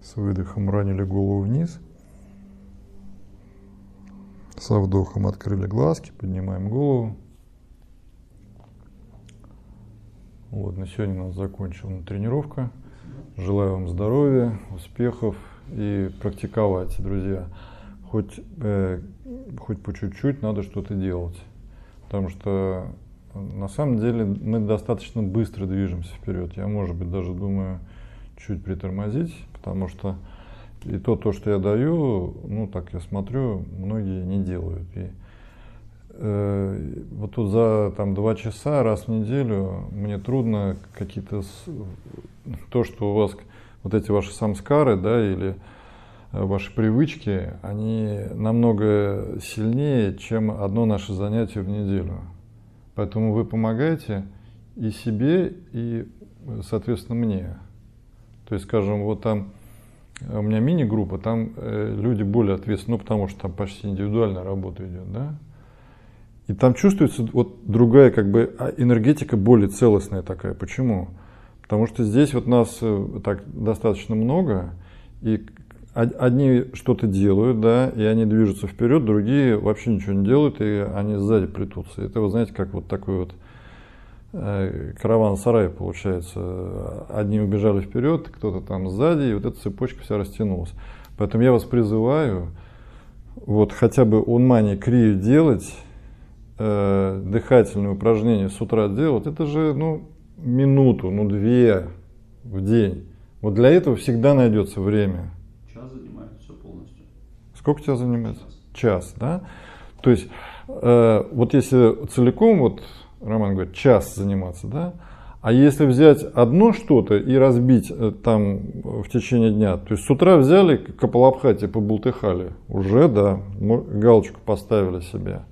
С выдохом уронили голову вниз. Со вдохом открыли глазки, поднимаем голову. Вот, на сегодня у нас закончена тренировка. Желаю вам здоровья, успехов и практиковать, друзья. Хоть по чуть-чуть надо что-то делать. Потому что на самом деле мы достаточно быстро движемся вперед. Я, может быть, даже думаю чуть притормозить, потому что и то, что я даю, ну так я смотрю, многие не делают. И вот тут за 2 часа раз в неделю мне трудно какие-то то, что у вас вот эти ваши самскары, да, или ваши привычки, они намного сильнее, чем одно наше занятие в неделю. Поэтому вы помогаете и себе, и, соответственно, мне. То есть, скажем, вот там у меня мини-группа, там люди более ответственны, ну, потому что там почти индивидуальная работа идет, да. И там чувствуется вот другая как бы энергетика более целостная такая. Почему? Потому что здесь вот нас так достаточно много, и одни что-то делают, да, и они движутся вперед, другие вообще ничего не делают, и они сзади плетутся. Это, вы знаете, как вот такой вот караван-сарай получается. Одни убежали вперед, кто-то там сзади, и вот эта цепочка вся растянулась. Поэтому я вас призываю вот хотя бы унмани крию делать, дыхательные упражнения с утра делать. Это же, ну, минуту, 2 в день. Вот для этого всегда найдется время. Час занимает все полностью. Сколько тебя занимает? Час, да? То есть, вот если целиком, вот Роман говорит, час заниматься, да? А если взять одно что-то и разбить там в течение дня, то есть с утра взяли капалабхати, побултыхали, уже, да, галочку поставили себе.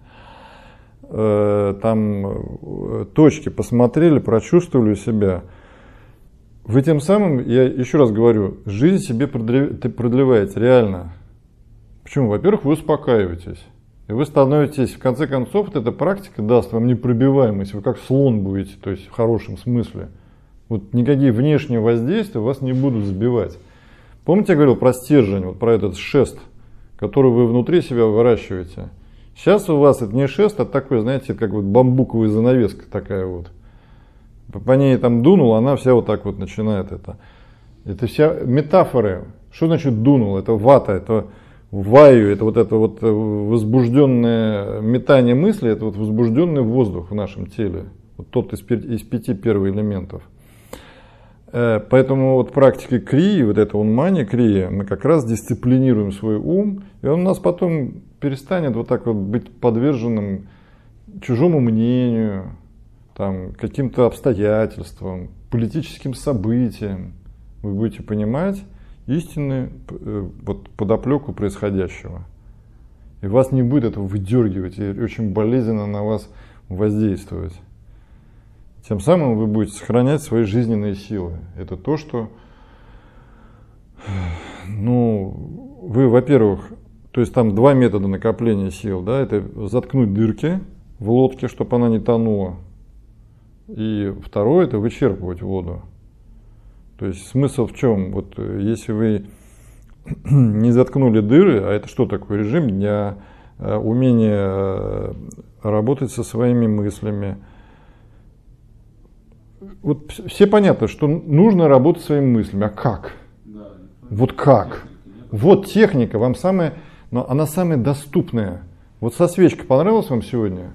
Там точки посмотрели, прочувствовали себя. Вы тем самым, я еще раз говорю, жизнь себе продлеваете, реально. Почему? Во-первых, вы успокаиваетесь. И вы становитесь, в конце концов, вот эта практика даст вам непробиваемость. Вы как слон будете, то есть в хорошем смысле. Вот никакие внешние воздействия вас не будут сбивать. Помните, я говорил про стержень, вот про этот шест, который вы внутри себя выращиваете? Сейчас у вас это не шест, а такой, знаете, как вот бамбуковая занавеска такая вот. По ней там дунул, она вся вот так вот начинает это. Это вся метафоры. Что значит дунул? Это вата, это ваю, это вот возбужденное метание мысли, это вот возбужденный воздух в нашем теле. Вот тот из 5 первых элементов. Поэтому вот практикой крии, вот это унмани крия, мы как раз дисциплинируем свой ум, и он у нас потом перестанет вот так вот быть подверженным чужому мнению, там, каким-то обстоятельствам, политическим событиям. Вы будете понимать истинную вот, подоплеку происходящего. И вас не будет этого выдергивать и очень болезненно на вас воздействовать. Тем самым вы будете сохранять свои жизненные силы. Это то, что, ну, вы, во-первых, то есть там 2 метода накопления сил, да, это заткнуть дырки в лодке, чтобы она не тонула. И второе, это вычерпывать воду. То есть смысл в чем? Вот если вы не заткнули дыры, а это что такое? Режим дня, умение работать со своими мыслями. Вот все понятно, что нужно работать своими мыслями. А как? Да, вот как? Вот техника, вам самая, но она самая доступная. Вот со свечкой понравилось вам сегодня?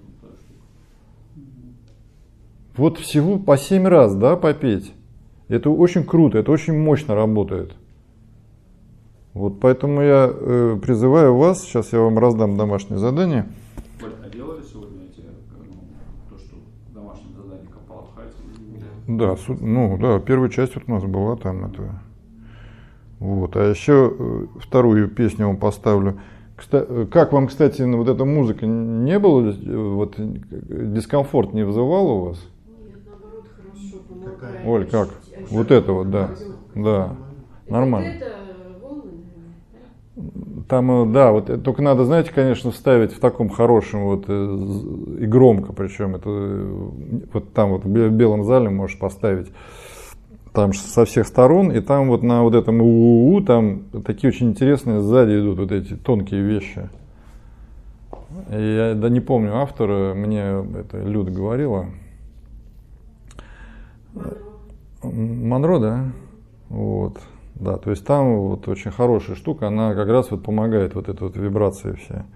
Вот всего по 7 раз, да, попеть. Это очень круто, это очень мощно работает. Вот поэтому я призываю вас, сейчас я вам раздам домашнее задание. А делали сегодня эти, то, что домашнее задание капалабхати? Да, ну да, первая часть вот у нас была там это. Вот, а еще вторую песню вам поставлю. Как вам, кстати, вот эта музыка не было, вот дискомфорт не вызывала у вас? Наоборот, хорошо помогает. Оль, как? Вот это вот, да. Да, нормально. Там, да, вот только надо, знаете, конечно, вставить в таком хорошем вот и громко, причем это вот там вот в белом зале можешь поставить там со всех сторон, и там вот на вот этом УУУ, там такие очень интересные сзади идут вот эти тонкие вещи. И я не помню автора, мне это Люда говорила. Монро, да? Вот. Да, то есть там вот очень хорошая штука, она как раз вот помогает вот этой вот вибрации все.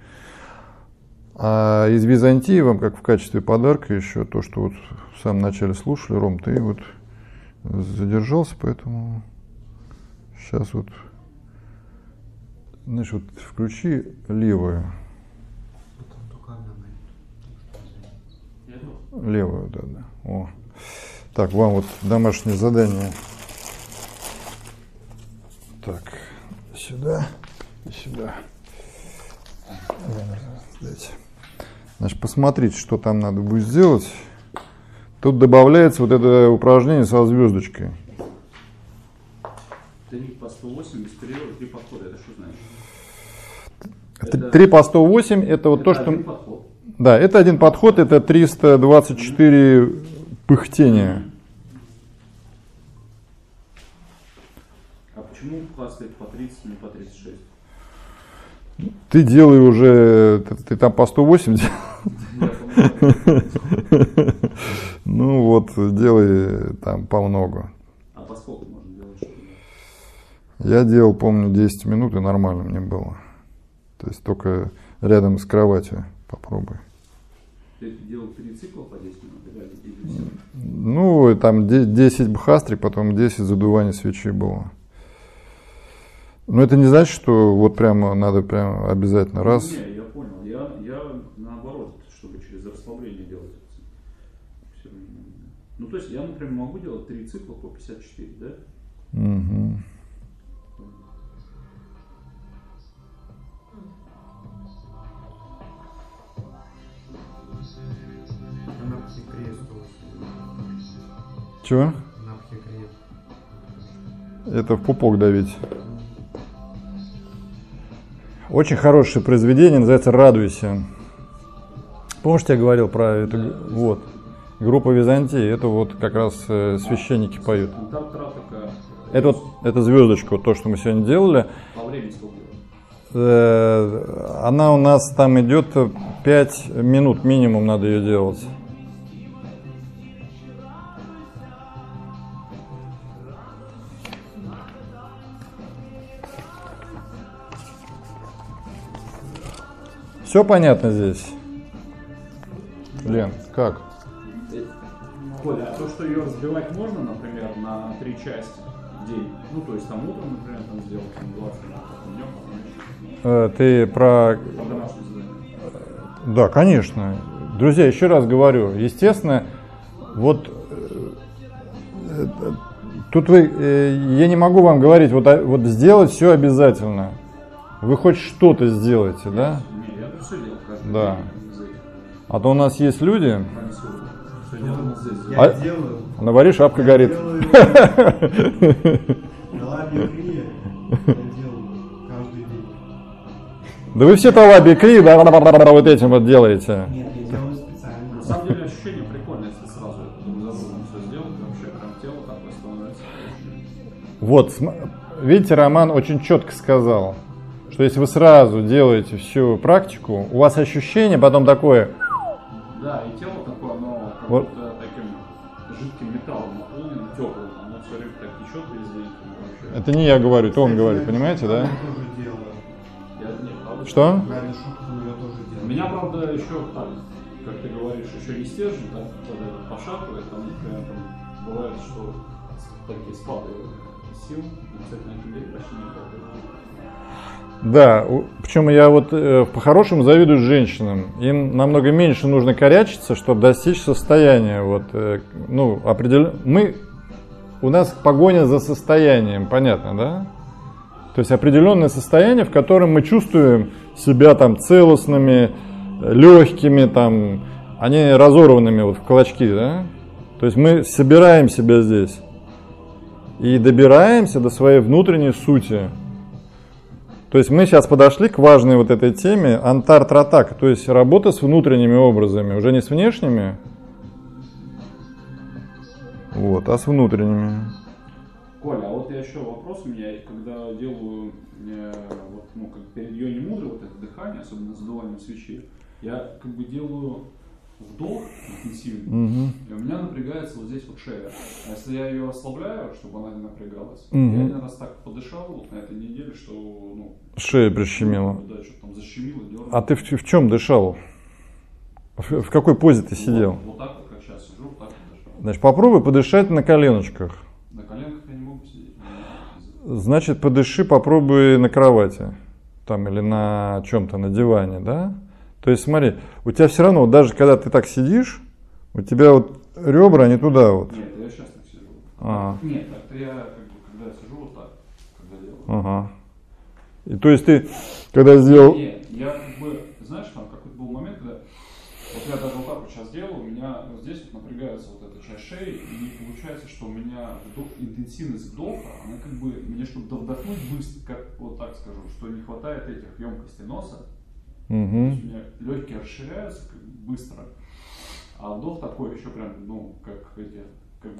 А из Византии вам как в качестве подарка еще то, что вот в самом начале слушали, Ром, ты вот задержался, поэтому сейчас вот, знаешь, вот включи левую. Левую, да, да. О. Так, вам вот домашнее задание. Так, сюда и сюда. Значит, посмотрите, что там надо будет сделать. Тут добавляется вот это упражнение со звездочкой. 3 по 108 без перерыва, 3 подхода. Это что значит? 3 по 108 это вот то, что... Подход. Да, это один подход, это 324 пыхтения. А почему класс стоит по 30, не по 36? Ты делай уже, ты там по 108 делал? Ну вот, делай там по много. А по сколько можно делать? Я делал, помню, 10 минут, и нормально мне было. То есть только рядом с кроватью попробуй. Ты делал 3 цикла по 10 минут? Ну, там 10 бхастрик, потом 10 задуваний свечи было. Но это не значит, что вот прямо надо прямо обязательно раз. Не, я понял. Я наоборот, чтобы через расслабление делать. Ну, то есть я, например, могу делать 3 цикла по 54, да? Угу. Чего? Это в пупок давить. Очень хорошее произведение, называется «Радуйся». Помнишь, я говорил про эту вот, группу Византии? Это вот как раз священники поют. Это вот эта звездочка, вот то, что мы сегодня делали. По времени сколько? Она у нас там идет 5 минут минимум, надо ее делать. Все понятно здесь? Лен, как? Коля, а то, что ее разбивать можно, например, на 3 части в день? Ну, то есть там утром, например, там сделать там 20 минут, днем, Ты про... домашнее задание. Да, конечно. Друзья, еще раз говорю, естественно, вот тут я не могу вам говорить, вот сделать все обязательно. Вы хоть что-то сделаете, да? Не, я все делал каждый Да. день. А то у нас есть люди... Я делаю. На варе шапка горит. Я делаю каждый день. Да вы все талаби кри, да, вот этим вот делаете. Нет, я делаю специально. На самом деле ощущение прикольное, если сразу это друг за другом все сделать, вообще прям тело такое становится. Вот, видите, Роман очень четко сказал, что если вы сразу делаете всю практику, у вас ощущение потом такое... Да, и тело такое, оно как Вот. будто таким жидким металлом наполнено, теплым, оно все время так течет весь день. Вообще. Это не я говорю, это он говорит, понимаете, да? Я тоже делаю. Правда, Что? Ради шутку я тоже У делаю. меня, правда, еще так, как ты говоришь, еще не стержень, так когда это пошатывает, там, например, там, бывает, что такие спады сил, и, кстати, на этом деле почти не падает. Да, причем я вот по-хорошему завидую женщинам. Им намного меньше нужно корячиться, чтобы достичь состояния. Вот, ну, у нас погоня за состоянием, понятно, да? То есть определенное состояние, в котором мы чувствуем себя там целостными, легкими, там, а не разорванными вот в клочки, да? То есть мы собираем себя здесь и добираемся до своей внутренней сути. То есть мы сейчас подошли к важной вот этой теме антар-тратак, то есть работа с внутренними образами, уже не с внешними, вот, а с внутренними. Коля, а вот я еще вопрос у меня, когда делаю вот, ну, как перед йони мудры, вот это дыхание, особенно с задуванием свечи, я как бы делаю вдох интенсивный, и у меня напрягается вот здесь вот шея. А если я ее ослабляю, чтобы она не напрягалась, я один раз так подышал вот на этой неделе, что ну, шея прищемила. Да, что-то там защемило, дернуло. А ты в чем дышал? В какой позе ты сидел? Вот так вот, как сейчас сижу, вот так вот дышал. Значит, попробуй подышать на коленочках. На коленках я не могу сидеть. Значит, подыши, попробуй на кровати. Там, или на чем-то, на диване, да? То есть, смотри, у тебя все равно, вот даже когда ты так сидишь, у тебя вот ребра, они туда вот. Нет, я сейчас так сижу. Нет, так-то я, как бы, когда я сижу вот так, когда делаю. Ага. И то есть ты, когда сделал... Нет, я как бы, знаешь, там какой-то был момент, когда вот я даже вот так вот сейчас делал, у меня вот здесь вот напрягается вот эта часть шеи, и получается, что у меня интенсивность вдоха, она как бы, мне чтобы вдохнуть быстро, как вот так скажу, что не хватает этих емкостей носа. То есть у меня легкие расширяются как бы быстро, а вдох такой еще прям, ну, как эти, как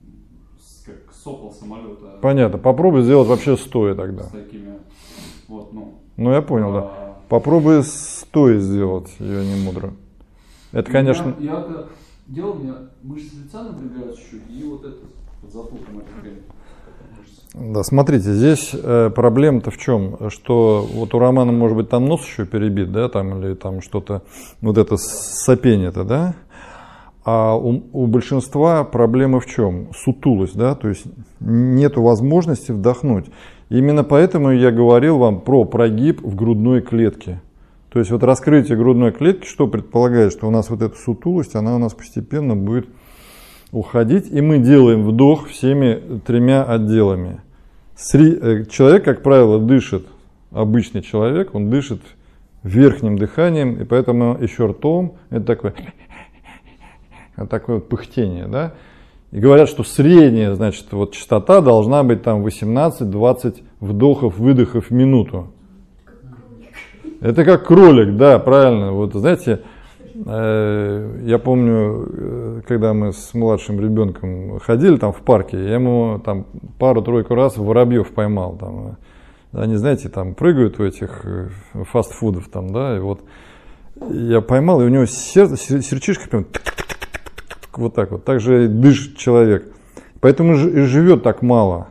сопла самолета. Понятно, попробуй сделать вообще стоя тогда. С такими, вот, ну. Ну, я понял, да. Попробуй стоя сделать йони мудра. Это, конечно... Я когда делал, у меня мышцы лица напрягаются чуть, и вот это, под затылком это Да, смотрите, здесь проблема-то в чем, что вот у Романа, может быть, там нос еще перебит, да, там, или там что-то, вот это сопение-то, да, а у большинства проблема в чем? Сутулость, да, то есть нету возможности вдохнуть. Именно поэтому я говорил вам про прогиб в грудной клетке. То есть вот раскрытие грудной клетки, что предполагает, что у нас вот эта сутулость, она у нас постепенно будет уходить, и мы делаем вдох всеми тремя отделами. Человек, как правило, дышит, обычный человек, он дышит верхним дыханием, и поэтому еще ртом, это такое вот пыхтение, да. И говорят, что средняя, значит, вот частота должна быть там 18-20 вдохов-выдохов в минуту. Это как кролик, да, правильно. Вот знаете, я помню, когда мы с младшим ребенком ходили там в парке, я ему там пару-тройку раз воробьев поймал. Там, они, знаете, там прыгают в этих фастфудов там, да, и вот я поймал, и у него сердечко прям вот так вот, так же дышит человек. Поэтому и живет так мало.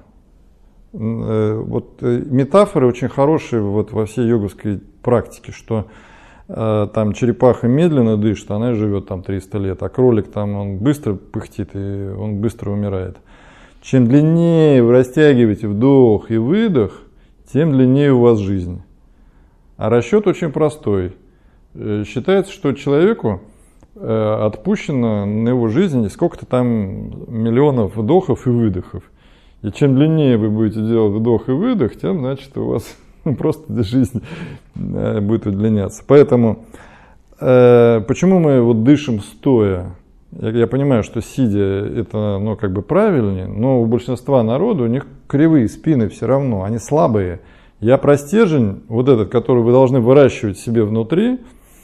Вот метафоры очень хорошие вот во всей йоговской практике, что там черепаха медленно дышит, она живет там 300 лет, а кролик там он быстро пыхтит и он быстро умирает. Чем длиннее вы растягиваете вдох и выдох, тем длиннее у вас жизнь. А расчет очень простой. Считается, что человеку отпущено на его жизнь сколько-то там миллионов вдохов и выдохов. И чем длиннее вы будете делать вдох и выдох, тем, значит, у вас просто жизнь будет удлиняться. Поэтому, почему мы вот дышим стоя? Я понимаю, что сидя это, ну, как бы правильнее, но у большинства народа у них кривые спины все равно, они слабые. Я про стержень, вот этот, который вы должны выращивать себе внутри,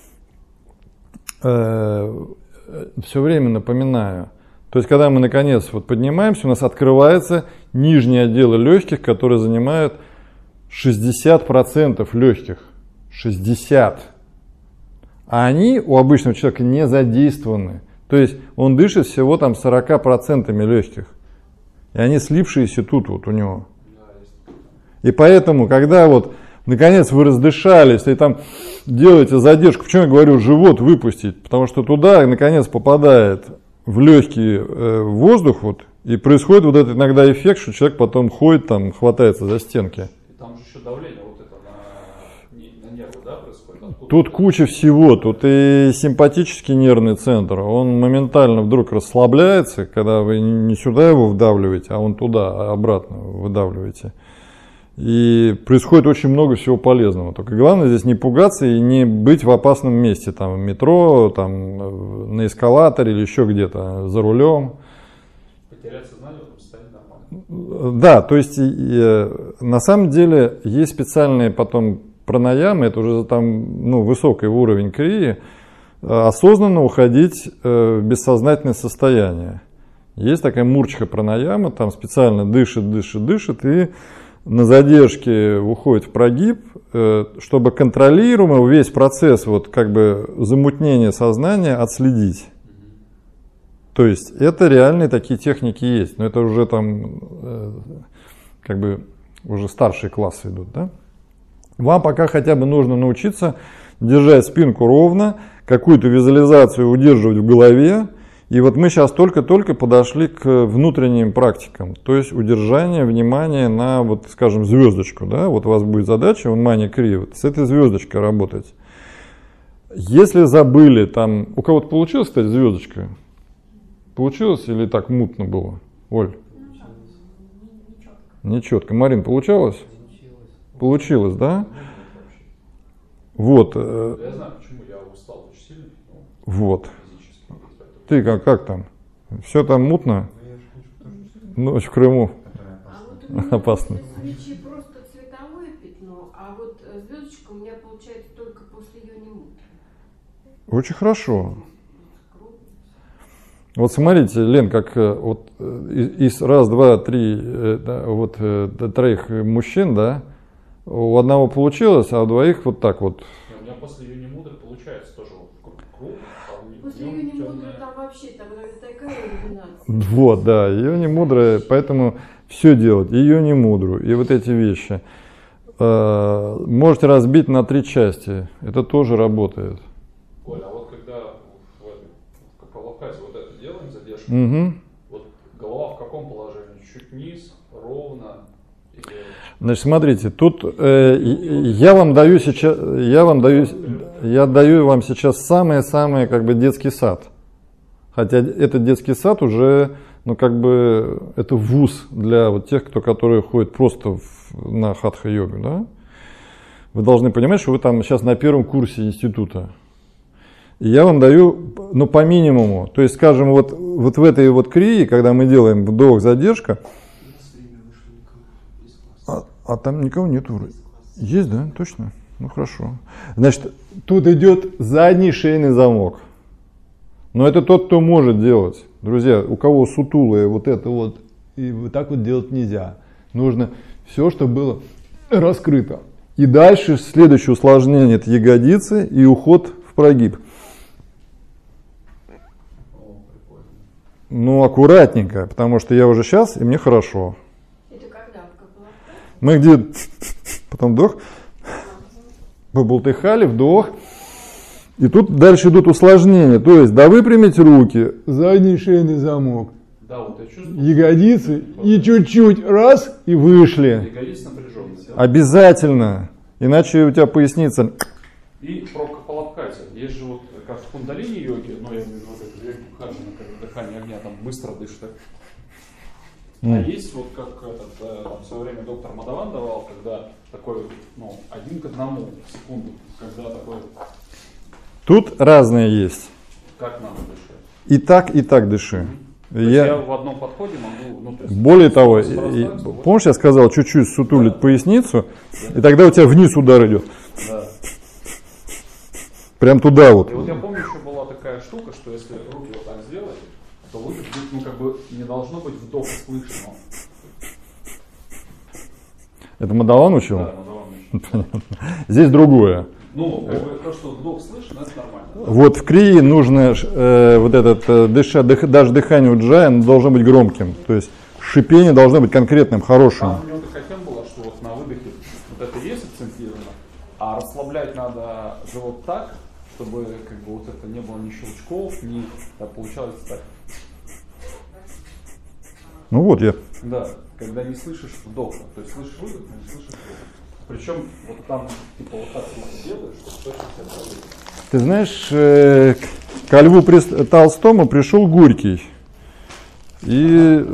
все время напоминаю. То есть, когда мы наконец вот поднимаемся, у нас открываются нижние отделы легких, которые занимают 60% легких. 60%. А они у обычного человека не задействованы. То есть, он дышит всего там 40% легких. И они слившиеся тут вот у него. И поэтому, когда вот наконец вы раздышались и там делаете задержку, почему я говорю живот выпустить? Потому что туда наконец попадает в легкий воздух, вот, и происходит вот этот иногда эффект, что человек потом ходит, там, хватается за стенки. И там же еще давление вот это на нервы, да, происходит? Откуда? Тут куча всего, тут и симпатический нервный центр, он моментально вдруг расслабляется, когда вы не сюда его вдавливаете, а он туда, обратно выдавливаете. И происходит очень много всего полезного. Только главное здесь не пугаться и не быть в опасном месте. Там в метро, там, на эскалаторе или еще где-то, за рулем. Потерять сознание в этом состоянии нормально. Да, то есть на самом деле есть специальные потом пранаямы, это уже там, ну, высокий уровень крии, осознанно уходить в бессознательное состояние. Есть такая мурчха пранаяма, там специально дышит, и на задержке уходит в прогиб, чтобы контролируемо весь процесс вот как бы замутнения сознания отследить. То есть это реальные такие техники есть, но это уже там как бы уже старшие классы идут, да? Вам пока хотя бы нужно научиться держать спинку ровно, какую-то визуализацию удерживать в голове. И вот мы сейчас только-только подошли к внутренним практикам, то есть удержание внимания на, вот, скажем, звездочку. Да? Вот у вас будет задача, мания крия, вот с этой звездочкой работать. Если забыли, там, у кого-то получилось, кстати, звездочка? Получилось или так мутно было? Оль? Нечетко. Марин, получалось? Получилось, да? Вот. Я знаю, почему я устал очень сильно. Вот. Ты как там? Все там мутно? Ночь в Крыму. Опасно. Свечи просто цветовое пятно, а вот звездочка у меня получается только после йони-мудры. Очень хорошо. Вот смотрите, Лен, как вот из раз, два, три, вот троих мужчин, да, у одного получилось, а у двоих вот так вот. У меня после йони-мудры получается тоже вот круг. После йони-мудры там вообще там такая иллюминация. Вот, да, йони-мудры, поэтому все делать, и йони-мудру, и вот эти вещи. Можете разбить на 3 части, это тоже работает. Оля, а вот когда в капалабхате вот это делаем, задержку, вот голова в каком положении? Чуть вниз, ровно? Или... Значит, смотрите, тут я даю вам сейчас самый как бы детский сад. Хотя этот детский сад уже, ну как бы, это вуз для вот тех, которые ходят просто на хатха-йогу, да? Вы должны понимать, что вы там сейчас на первом курсе института. И я вам даю, ну, по минимуму. То есть, скажем, вот в этой вот крии, когда мы делаем вдох, задержка, а там никого нет вроде. Есть, да? Точно? Ну, хорошо. Значит, тут идет задний шейный замок. Но это тот, кто может делать. Друзья, у кого сутулые вот это вот, и вот так вот делать нельзя. Нужно все, чтобы было раскрыто. И дальше следующее усложнение — это ягодицы и уход в прогиб. Ну, аккуратненько, потому что я уже сейчас, и мне хорошо. Это когда? В капалабхате? Мы где... Потом вдох. Побултыхали, вдох. И тут дальше идут усложнения. То есть, да, выпрямить руки, задний шейный замок, Да, вот я чувствую. ягодицы, и чуть-чуть раз, и вышли. Ягодицы напряженные. Обязательно. Иначе у тебя поясница... И про капалабхати. Есть же вот, как в кундалини-йоге, но я имею в виду вот это йоги Бхаджана, когда дыхание огня там быстро дышит. А есть вот как там в свое время доктор Мадаван давал, когда такой, ну, 1 к 1 секунду, когда такой... Тут разные есть. Как надо дышать? И так дыши. Я в одном подходе могу... Ну, то есть, более того, помнишь, я сказал, чуть-чуть сутулить поясницу, и тогда у тебя вниз удар идет. Да. Прям туда вот. И вот я помню, еще была такая штука, что если руки вот так сделать, то выдох, ну, как бы не должно быть вдоха слышно. Это Мадаван учил? Да, Мадаван учил. Здесь другое. Ну, то, что вдох слышно, это нормально. Вот в крии нужно вот этот даже дыхание у джая должно быть громким. То есть шипение должно быть конкретным, хорошим. Там у него такая тема была, что вот на выдохе вот это есть акцентировано, а расслаблять надо живот так, чтобы как бы вот это не было ни щелчков, ни получалось так. Ну вот я. Да, когда не слышишь вдоха, то есть слышишь выдох, но не слышишь вдох. Причем вот там типа вот так руки делаешь, что точно себя болит. Ты знаешь, ко Льву Толстому пришел Горький и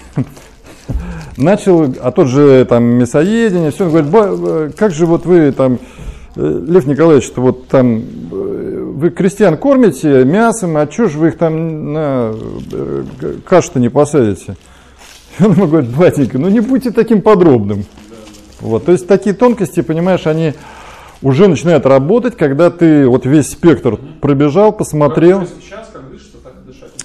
начал, а тот же там мясоедение, все, он говорит, как же вот вы там, Лев Николаевич, вот там, вы крестьян кормите мясом, а что же вы их там на кашу-то не посадите? И он ему говорит, батенька, ну не будьте таким подробным. Вот, то есть такие тонкости, понимаешь, они уже начинают работать, когда ты вот весь спектр пробежал, посмотрел. Сейчас как дышится, так и дышать не забываешь.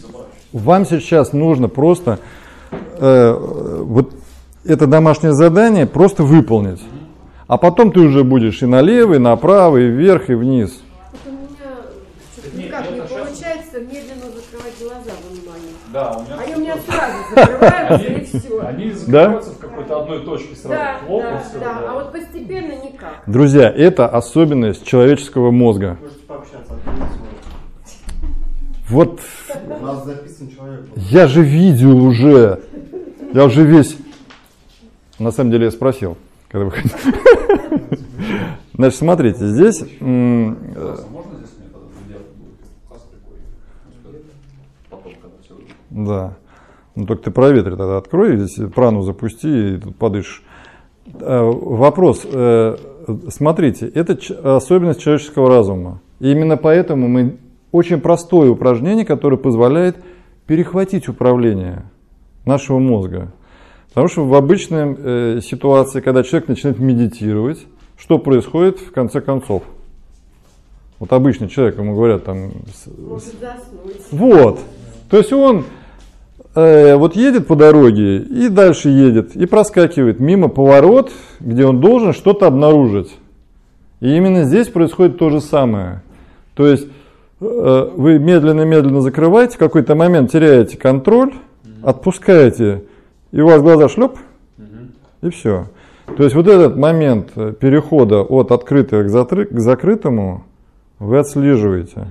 Вам сейчас нужно просто вот это домашнее задание просто выполнить. А потом ты уже будешь и налево, и направо, и вверх, и вниз. Вот у меня что-то никак не получается медленно закрывать глаза, внимание. Да, у меня... Они у меня сразу закрываются и все. Они закрываются в какой-то одной точке сразу. Да, Хлоп, и да, всё, да. А вот постепенно никак. Друзья, это особенность человеческого мозга. Можете пообщаться, открыть свой. Вот У нас записан человек. я же видел уже. Я уже весь... На самом деле я спросил, когда выходил. Значит, смотрите, здесь... Можно здесь мне тогда делать будет? Класс прикольный. Потом, когда все выйдет. Да. Ну только ты проветри тогда открой, здесь прану запусти и тут подышишь. Вопрос. Смотрите, это особенность человеческого разума. И именно поэтому мы очень простое упражнение, которое позволяет перехватить управление нашего мозга. Потому что в обычной ситуации, когда человек начинает медитировать, что происходит в конце концов? Вот обычный человек, ему говорят там... Может заснуть. Вот. То есть он вот едет по дороге и дальше едет, и проскакивает мимо поворот, где он должен что-то обнаружить. И именно здесь происходит то же самое. То есть вы медленно-медленно закрываете, в какой-то момент теряете контроль, отпускаете, и у вас глаза шлеп, и все. То есть вот этот момент перехода от открытого к закрытому вы отслеживаете.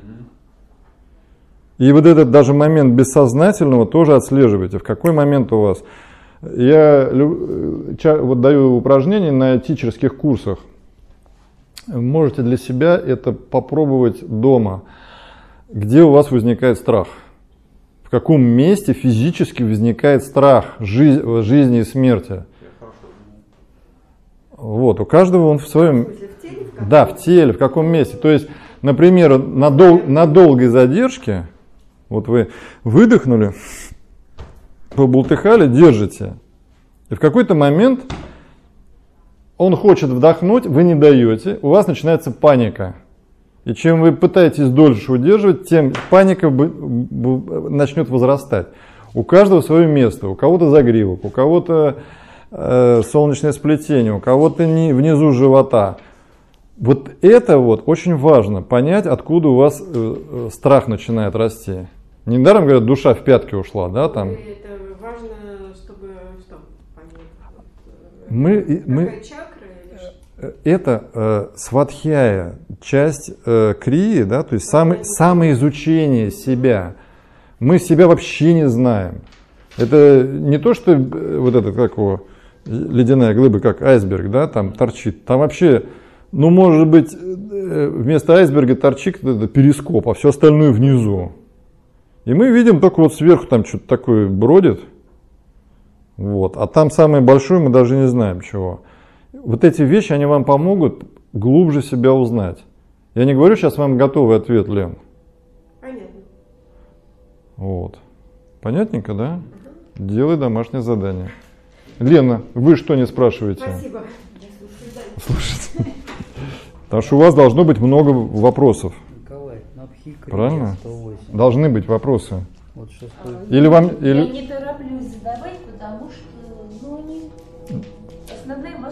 И вот этот даже момент бессознательного тоже отслеживаете. В какой момент у вас? Я вот даю упражнения на тичерских курсах. Можете для себя это попробовать дома. Где у вас возникает страх? В каком месте физически возникает страх жизни и смерти? Вот, у каждого он в своем... В теле? Да, в теле, в каком месте. То есть, например, на долгой задержке, вот вы выдохнули, побултыхали, держите. И в какой-то момент он хочет вдохнуть, вы не даете, у вас начинается паника. И чем вы пытаетесь дольше удерживать, тем паника начнет возрастать. У каждого свое место, у кого-то загривок, у кого-то солнечное сплетение, у кого-то внизу живота. Вот это вот очень важно, понять, откуда у вас страх начинает расти. Недаром говорят, душа в пятки ушла, да, там. Это важно, чтобы что понять? Какая чакра или что? Это свадхьяя, часть крии, да, то есть самоизучение себя. Мы себя вообще не знаем. Это не то, что вот это, как его, ледяная глыба, как айсберг, да, там торчит. Там вообще, ну, может быть, вместо айсберга торчит это перископ, а все остальное внизу. И мы видим только вот сверху там что-то такое бродит. Вот. А там самое большое мы даже не знаем чего. Вот эти вещи, они вам помогут глубже себя узнать. Я не говорю сейчас вам готовый ответ, Лен. Понятно. Вот. Понятненько, да? Делай домашнее задание. Лена, вы что не спрашиваете? Спасибо. Слушайте. Потому что у вас должно быть много вопросов. Николай, на Пхикаре Правильно? 108. Должны быть вопросы. Вот шестой. Или вам... Я Или... не тороплюсь задавать, потому что, ну, они основные